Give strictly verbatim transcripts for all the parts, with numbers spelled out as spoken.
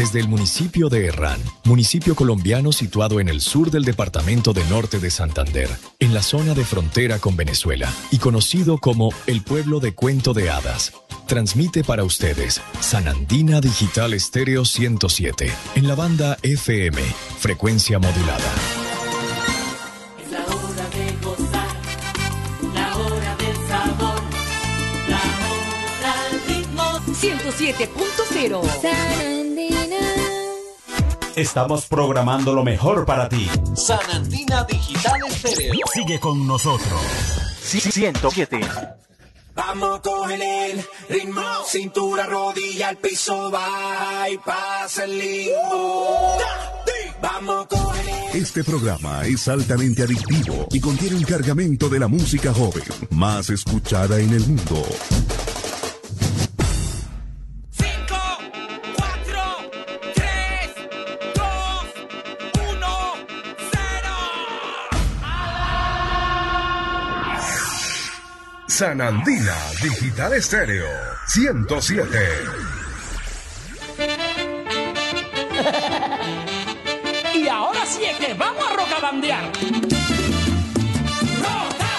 Desde el municipio de Herrán, municipio colombiano situado en el sur del departamento de Norte de Santander, en la zona de frontera con Venezuela, y conocido como el pueblo de Cuento de Hadas, transmite para ustedes Sanandina Digital Estéreo ciento siete, en la banda F M, frecuencia modulada. Es la hora de gozar, la hora del sabor, la hora del ritmo. ciento siete punto cero. Estamos programando lo mejor para ti. Sanandina Digital Estéreo. Sigue con nosotros. ciento siete. Vamos a coger el ritmo, cintura, rodilla, al piso, va y pasa el limbo. Vamos a coger el... Este programa es altamente adictivo y contiene un cargamento de la música joven más escuchada en el mundo. Sanandina Digital Estéreo ciento siete. Y ahora sí es que vamos a rocabandear. ¡Roca!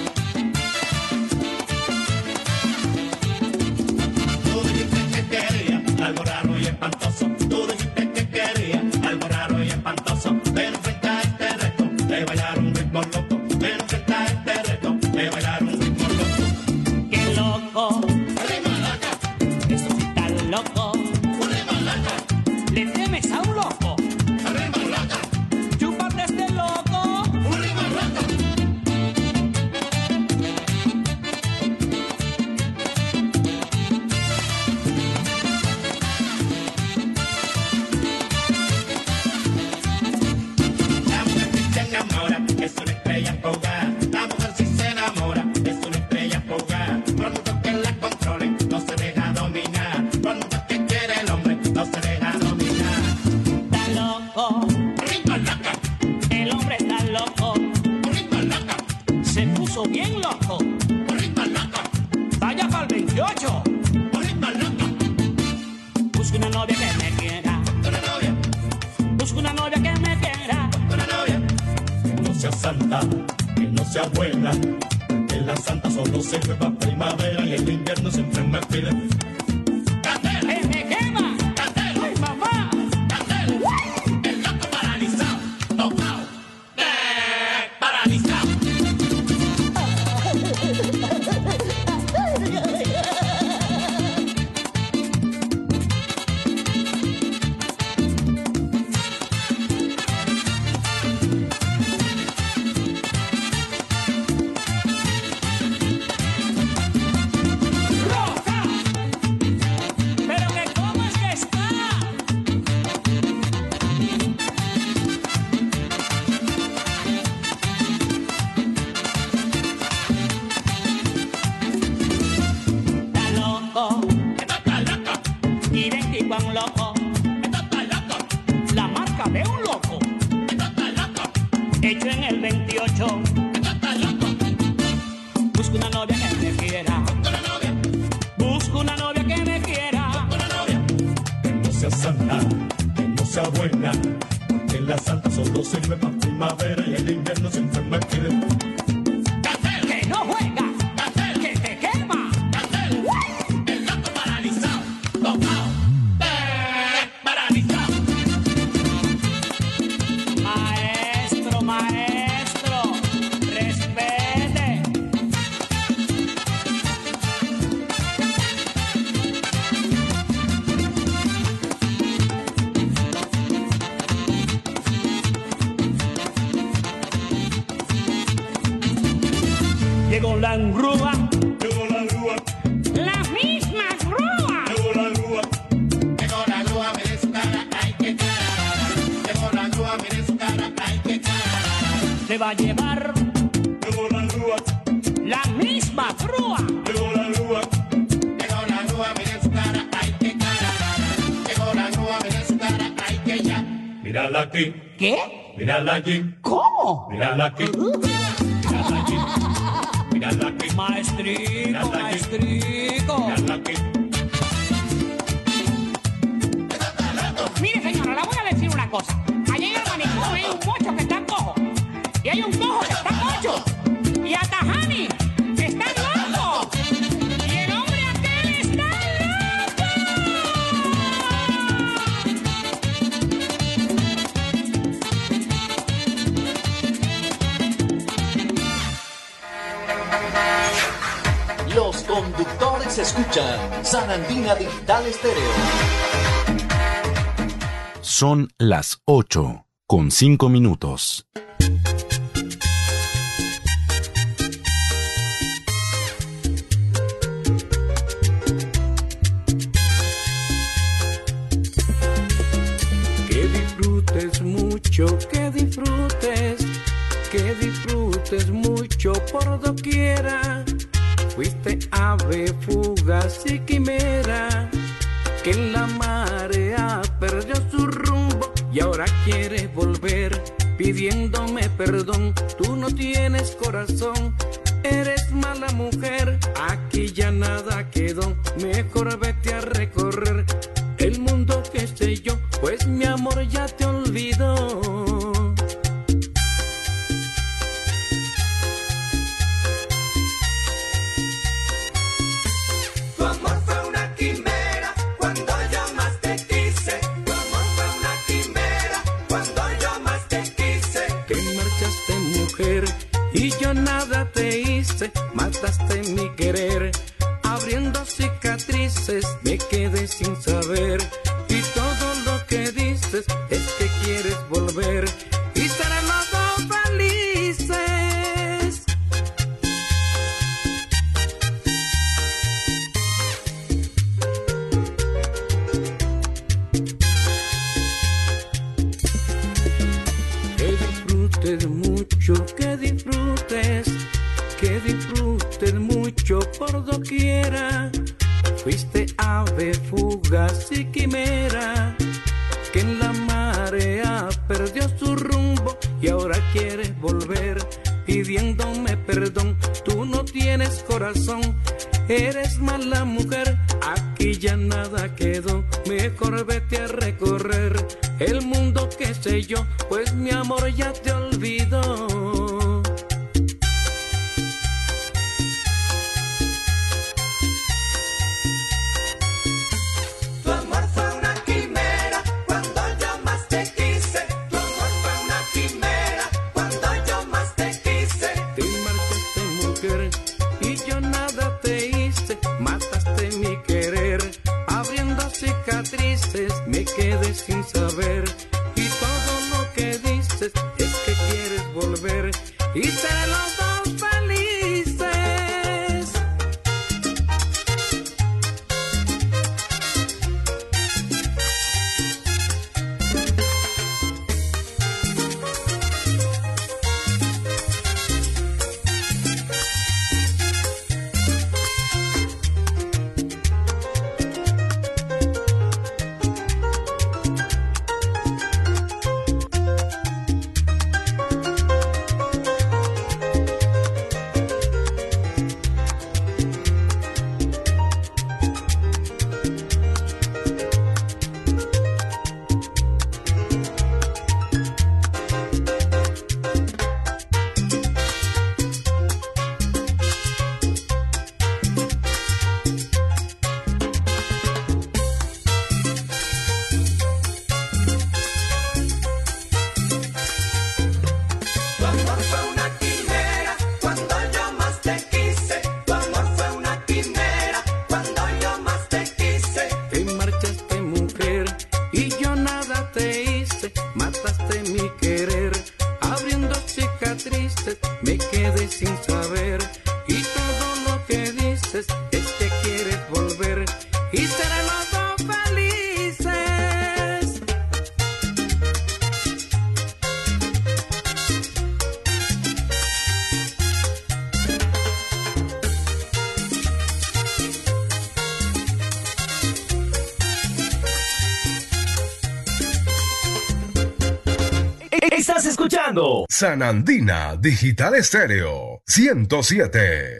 Tú dijiste que quería algo raro y espantoso. Tú dijiste que quería algo raro y espantoso. Pero frente a este reto de bailar un ritmo loco. Pero frente a este reto de bailar un ritmo loco. ¡Qué loco! Eso sí está loco. ¿Le temes a un loco? ¡Chúpate este loco! La mujer sí se enamora, es una estrella fugaz. La mujer sí se enamora, es una estrella fugaz. Por mucho que la controlen, no se deja dominar. Por mucho que quiere el hombre, no se deja dominar. Está loco, ritmo loca. El hombre está loco, ritmo loca. Se puso bien loco, ritmo loca. Vaya para el veintiocho, ritmo loca. Busco una novia que me quiera, una novia. Busco una novia que me quiera, una novia. Que no sea santa, que no sea buena. Que la santa solo sirve para primavera y el invierno siempre me pide. ¡Candela! ¡Eh, me quema! ¡Candela! ¡Ay, mamá! ¡Candela! El loco paralizado, tocado, eh, paralizado. ¡Roca! Pero que cómo es que está. Está loco, esto está loco, idéntico a un loco, esto está loco, la marca de un loco, esto está loco, hecho en el veintiocho, esto está loco. Busco una novia que me quiera, una novia. Busco una novia que me quiera, una novia. Que no sea santa, que no sea buena, que la santa solo sirve para primavera y el invierno siempre me pide. Que no juega, que te quema. El loco paralizado, tocado, eh, paralizado. Maestro, maestro, respete. Llegó la grúa, llegó la grúa, las mismas grúas. Llegó la grúa, llegó la grúa, mire su cara, ay qué cara. Llegó la grúa, mire su cara, ay qué cara. Se va a llevar, llegó la grúa, la misma grúa. Llegó la grúa, llegó la grúa, mire su cara, ay qué cara. Llegó la grúa, mire su cara, ay que ya. Mírala aquí. ¿Qué? Mírala aquí. ¿Cómo? Mírala aquí. Mírala aquí. Mírala aquí. Maestrico, maestrico. Mírala aquí. Ustedes escuchan San Andina Digital Estéreo. Son las ocho con cinco minutos. Que disfrutes mucho, que disfrutes, que disfrutes mucho por doquiera. Fuiste ave fugaz y quimera, que en la marea perdió su rumbo y ahora quieres volver pidiéndome perdón. Tú no tienes corazón, eres mala mujer, aquí ya nada quedó, mejor vete a recorrer el mundo, que sé yo, pues mi amor ya te olvidó. Y yo nada te hice, mataste mi querer, abriendo cicatrices me quedé sin saber. Y todo lo que dices es que quieres volver y serán los dos felices. Que disfrutes mucho, que disfrutes, que disfrutes mucho por doquiera. Fuiste ave fugaz y quimera, que en la marea perdió su rumbo y ahora quieres volver pidiéndome perdón. Tú no tienes corazón, eres mala mujer, aquí ya nada quedó, mejor vete a recorrer el mundo, que sé yo, pues mi amor ya te olvidó. Me quedé sin saber y todo lo que dices es que quieres volver y serán los dos felices. Estás escuchando San Andina Digital Estéreo ciento siete.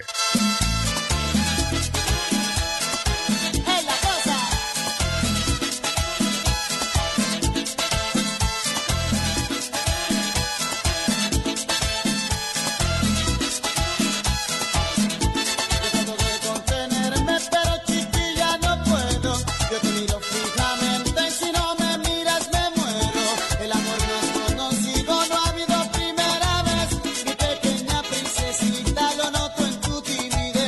Primera vez, mi pequeña princesita, lo noto en tu timidez.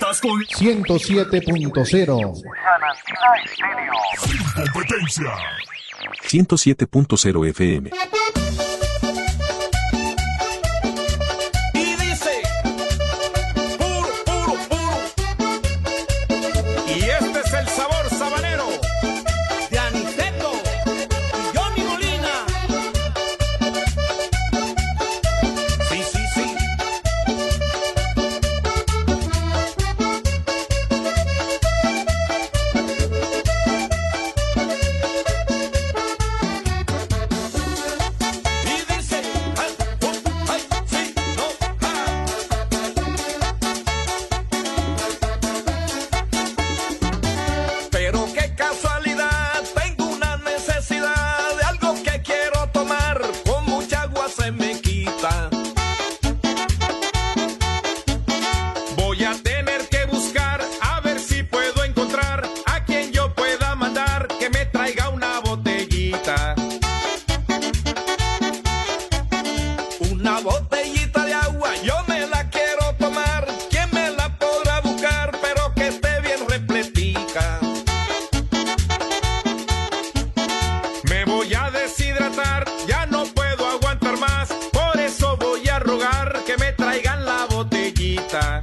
Estás con ciento siete punto cero. Sin competencia. ciento siete punto cero F M. Y dice, puro, puro, puro. Y este es el sabor sabanero de Aniceto y Johnny Molina. Sí, sí, sí. Y dice, ay, oh, ay, sí, no, ah. Pero qué casualidad, tengo una necesidad de algo que quiero tomar, con mucha agua se me quita. Voy a tener que buscar a ver si puedo encontrar a quien yo pueda mandar que me traiga una botellita. Una botellita de agua, yo me la quiero tomar. ¿Quién me la podrá buscar? Pero que esté bien repletica. Me voy a deshidratar, ya no puedo aguantar más. Por eso voy a rogar que me traigan la botellita.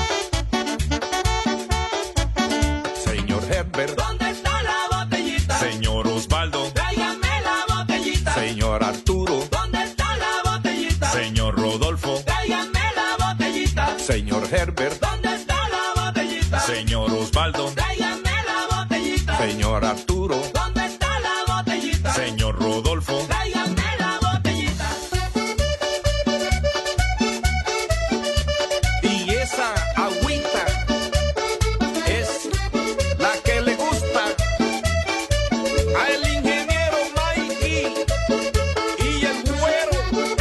Señor Herbert, ¿dónde está la botellita? Señor Osvaldo, tráigame la botellita. Señor Arturo, ¿dónde está la botellita? Señor Rodolfo, tráigame la botellita. Señor Herbert, ¿dónde está la botellita? Señor Osvaldo, tráigame la botellita. Señor Arturo, ¿dónde está la botellita? Señor Rodolfo, tráigame la botellita. Y esa agüita es la que le gusta al ingeniero Mikey y el güero.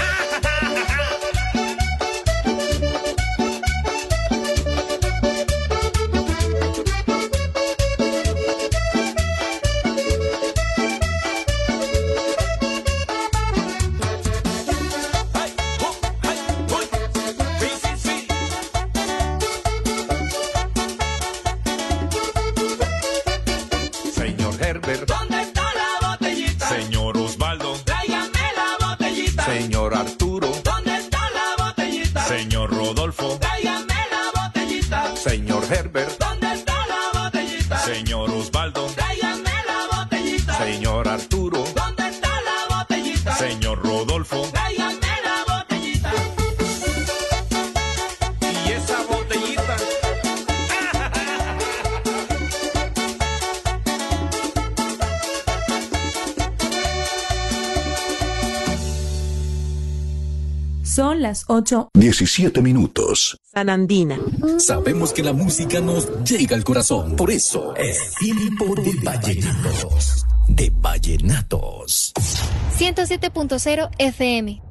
Ay, oh, ay, uy. Sí, sí, sí. Señor Herbert, ¿dónde está la botellita? Señor Osvaldo, tráigame la botellita. Señor Arturo, ¿dónde está la botellita? Señor Rodolfo, tráigame la botellita. Señor Herbert, ¿dónde está la botellita? Señor Osvaldo, tráigame la botellita. Señor Arturo, ¿dónde está la botellita? Señor Rodolfo, tráigame la botellita. Y esa botellita Son las ocho. diecisiete minutos. Sanandina. Sabemos que la música nos llega al corazón. Por eso es tiempo de vallenatos. De vallenatos. ciento siete punto cero F M.